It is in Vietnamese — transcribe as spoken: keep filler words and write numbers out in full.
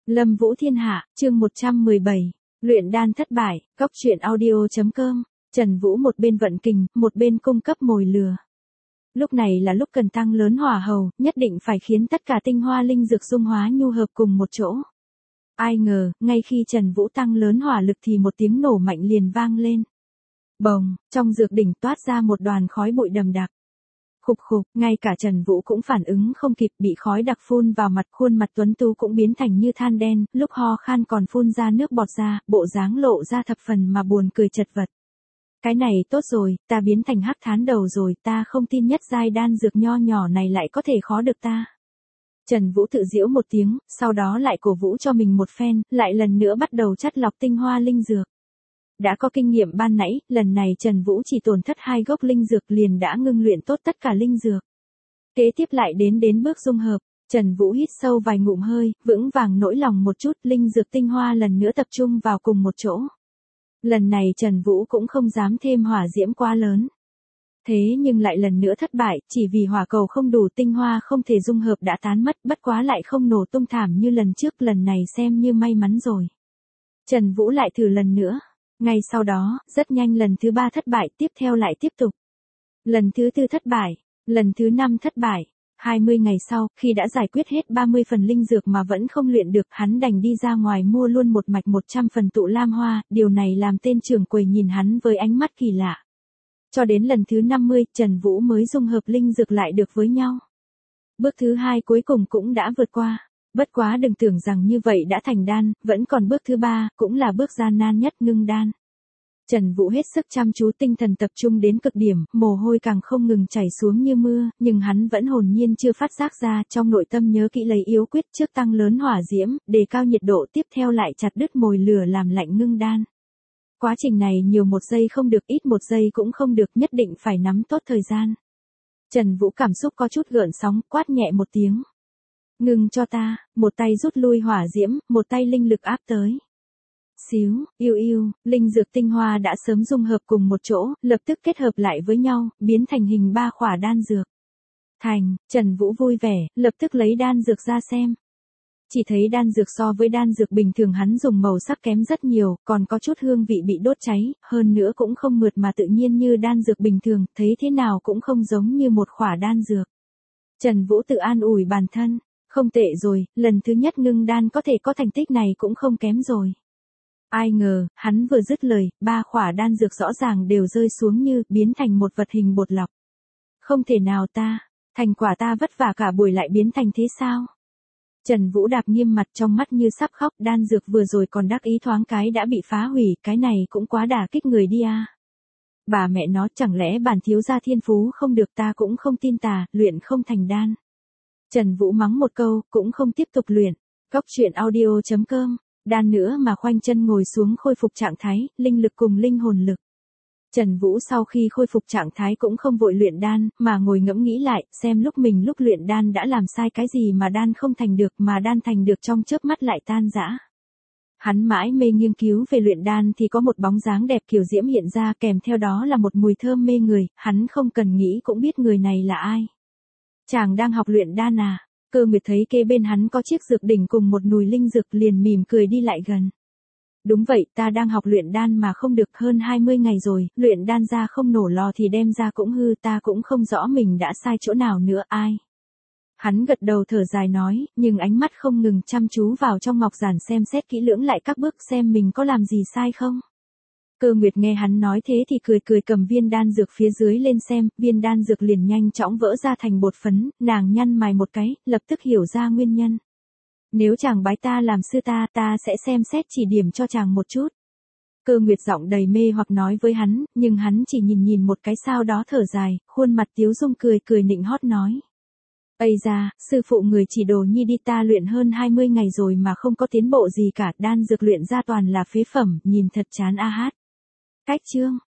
Lâm Vũ Thiên Hạ, chương một trăm mười bảy, luyện đan thất bại, góc truyện audio chấm com, Trần Vũ một bên vận kình, một bên cung cấp mồi lừa. Lúc này là lúc cần tăng lớn hỏa hầu, nhất định phải khiến tất cả tinh hoa linh dược dung hóa nhu hợp cùng một chỗ. Ai ngờ, ngay khi Trần Vũ tăng lớn hỏa lực thì một tiếng nổ mạnh liền vang lên. Bồng, trong dược đỉnh toát ra một đoàn khói bụi đầm đặc. Khục khục, ngay cả Trần Vũ cũng phản ứng không kịp, bị khói đặc phun vào mặt, khuôn mặt tuấn tú cũng biến thành như than đen, lúc ho khan còn phun ra nước bọt ra, bộ dáng lộ ra thập phần mà buồn cười chật vật. Cái này tốt rồi, ta biến thành hắc thán đầu rồi, ta không tin nhất giai đan dược nho nhỏ này lại có thể khó được ta. Trần Vũ tự giễu một tiếng, sau đó lại cổ vũ cho mình một phen, lại lần nữa bắt đầu chắt lọc tinh hoa linh dược. Đã có kinh nghiệm ban nãy, lần này Trần Vũ chỉ tổn thất hai gốc linh dược liền đã ngưng luyện tốt tất cả linh dược. Kế tiếp lại đến đến bước dung hợp, Trần Vũ hít sâu vài ngụm hơi, vững vàng nỗi lòng một chút, linh dược tinh hoa lần nữa tập trung vào cùng một chỗ. Lần này Trần Vũ cũng không dám thêm hỏa diễm quá lớn. Thế nhưng lại lần nữa thất bại, chỉ vì hỏa cầu không đủ, tinh hoa không thể dung hợp đã tán mất, bất quá lại không nổ tung thảm như lần trước, lần này xem như may mắn rồi. Trần Vũ lại thử lần nữa. Ngay sau đó, rất nhanh lần thứ ba thất bại, tiếp theo lại tiếp tục. Lần thứ tư thất bại, lần thứ năm thất bại. hai mươi ngày sau, khi đã giải quyết hết ba mươi phần linh dược mà vẫn không luyện được, hắn đành đi ra ngoài mua luôn một mạch một trăm phần tụ lam hoa, điều này làm tên trưởng quầy nhìn hắn với ánh mắt kỳ lạ. Cho đến lần thứ năm mươi, Trần Vũ mới dung hợp linh dược lại được với nhau. Bước thứ hai cuối cùng cũng đã vượt qua. Bất quá đừng tưởng rằng như vậy đã thành đan, vẫn còn bước thứ ba, cũng là bước gian nan nhất, ngưng đan. Trần Vũ hết sức chăm chú, tinh thần tập trung đến cực điểm, mồ hôi càng không ngừng chảy xuống như mưa, nhưng hắn vẫn hồn nhiên chưa phát giác ra, trong nội tâm nhớ kỹ lấy yếu quyết, trước tăng lớn hỏa diễm, đề cao nhiệt độ, tiếp theo lại chặt đứt mồi lửa làm lạnh ngưng đan. Quá trình này nhiều một giây không được, ít một giây cũng không được, nhất định phải nắm tốt thời gian. Trần Vũ cảm xúc có chút gợn sóng, quát nhẹ một tiếng. Ngừng cho ta, một tay rút lui hỏa diễm, một tay linh lực áp tới. Xíu, yêu yêu, linh dược tinh hoa đã sớm dung hợp cùng một chỗ, lập tức kết hợp lại với nhau, biến thành hình ba khỏa đan dược. Thành, Trần Vũ vui vẻ, lập tức lấy đan dược ra xem. Chỉ thấy đan dược so với đan dược bình thường hắn dùng màu sắc kém rất nhiều, còn có chút hương vị bị đốt cháy, hơn nữa cũng không mượt mà tự nhiên như đan dược bình thường, thấy thế nào cũng không giống như một khỏa đan dược. Trần Vũ tự an ủi bản thân. Không tệ rồi, lần thứ nhất ngưng đan có thể có thành tích này cũng không kém rồi. Ai ngờ, hắn vừa dứt lời, ba khỏa đan dược rõ ràng đều rơi xuống như, biến thành một vật hình bột lọc. Không thể nào ta, thành quả ta vất vả cả buổi lại biến thành thế sao? Trần Vũ đạp nghiêm mặt, trong mắt như sắp khóc, đan dược vừa rồi còn đắc ý thoáng cái đã bị phá hủy, cái này cũng quá đả kích người đi à. Bà mẹ nó, chẳng lẽ bản thiếu gia thiên phú không được, ta cũng không tin tà, luyện không thành đan. Trần Vũ mắng một câu, cũng không tiếp tục luyện. Góc truyện audio chấm com, đan nữa mà khoanh chân ngồi xuống khôi phục trạng thái, linh lực cùng linh hồn lực. Trần Vũ sau khi khôi phục trạng thái cũng không vội luyện đan, mà ngồi ngẫm nghĩ lại, xem lúc mình lúc luyện đan đã làm sai cái gì mà đan không thành được, mà đan thành được trong chớp mắt lại tan rã. Hắn mãi mê nghiên cứu về luyện đan thì có một bóng dáng đẹp kiều diễm hiện ra, kèm theo đó là một mùi thơm mê người, hắn không cần nghĩ cũng biết người này là ai. Chàng đang học luyện đan à? Cơ Nguyệt thấy kê bên hắn có chiếc dược đỉnh cùng một nùi linh dược liền mỉm cười đi lại gần. Đúng vậy, ta đang học luyện đan mà không được, hơn hai mươi ngày rồi, luyện đan ra không nổ lò thì đem ra cũng hư, ta cũng không rõ mình đã sai chỗ nào nữa, ai. Hắn gật đầu thở dài nói, nhưng ánh mắt không ngừng chăm chú vào trong ngọc giản xem xét kỹ lưỡng lại các bước xem mình có làm gì sai không. Cơ Nguyệt nghe hắn nói thế thì cười cười cầm viên đan dược phía dưới lên xem, viên đan dược liền nhanh chóng vỡ ra thành bột phấn, nàng nhăn mày một cái, lập tức hiểu ra nguyên nhân. Nếu chàng bái ta làm sư ta, ta sẽ xem xét chỉ điểm cho chàng một chút. Cơ Nguyệt giọng đầy mê hoặc nói với hắn, nhưng hắn chỉ nhìn nhìn một cái sau đó thở dài, khuôn mặt tiếu dung cười cười nịnh hót nói. Ây da, sư phụ người chỉ đồ nhi đi, ta luyện hơn hai mươi ngày rồi mà không có tiến bộ gì cả, đan dược luyện ra toàn là phế phẩm, nhìn thật chán a hát. Cách chương,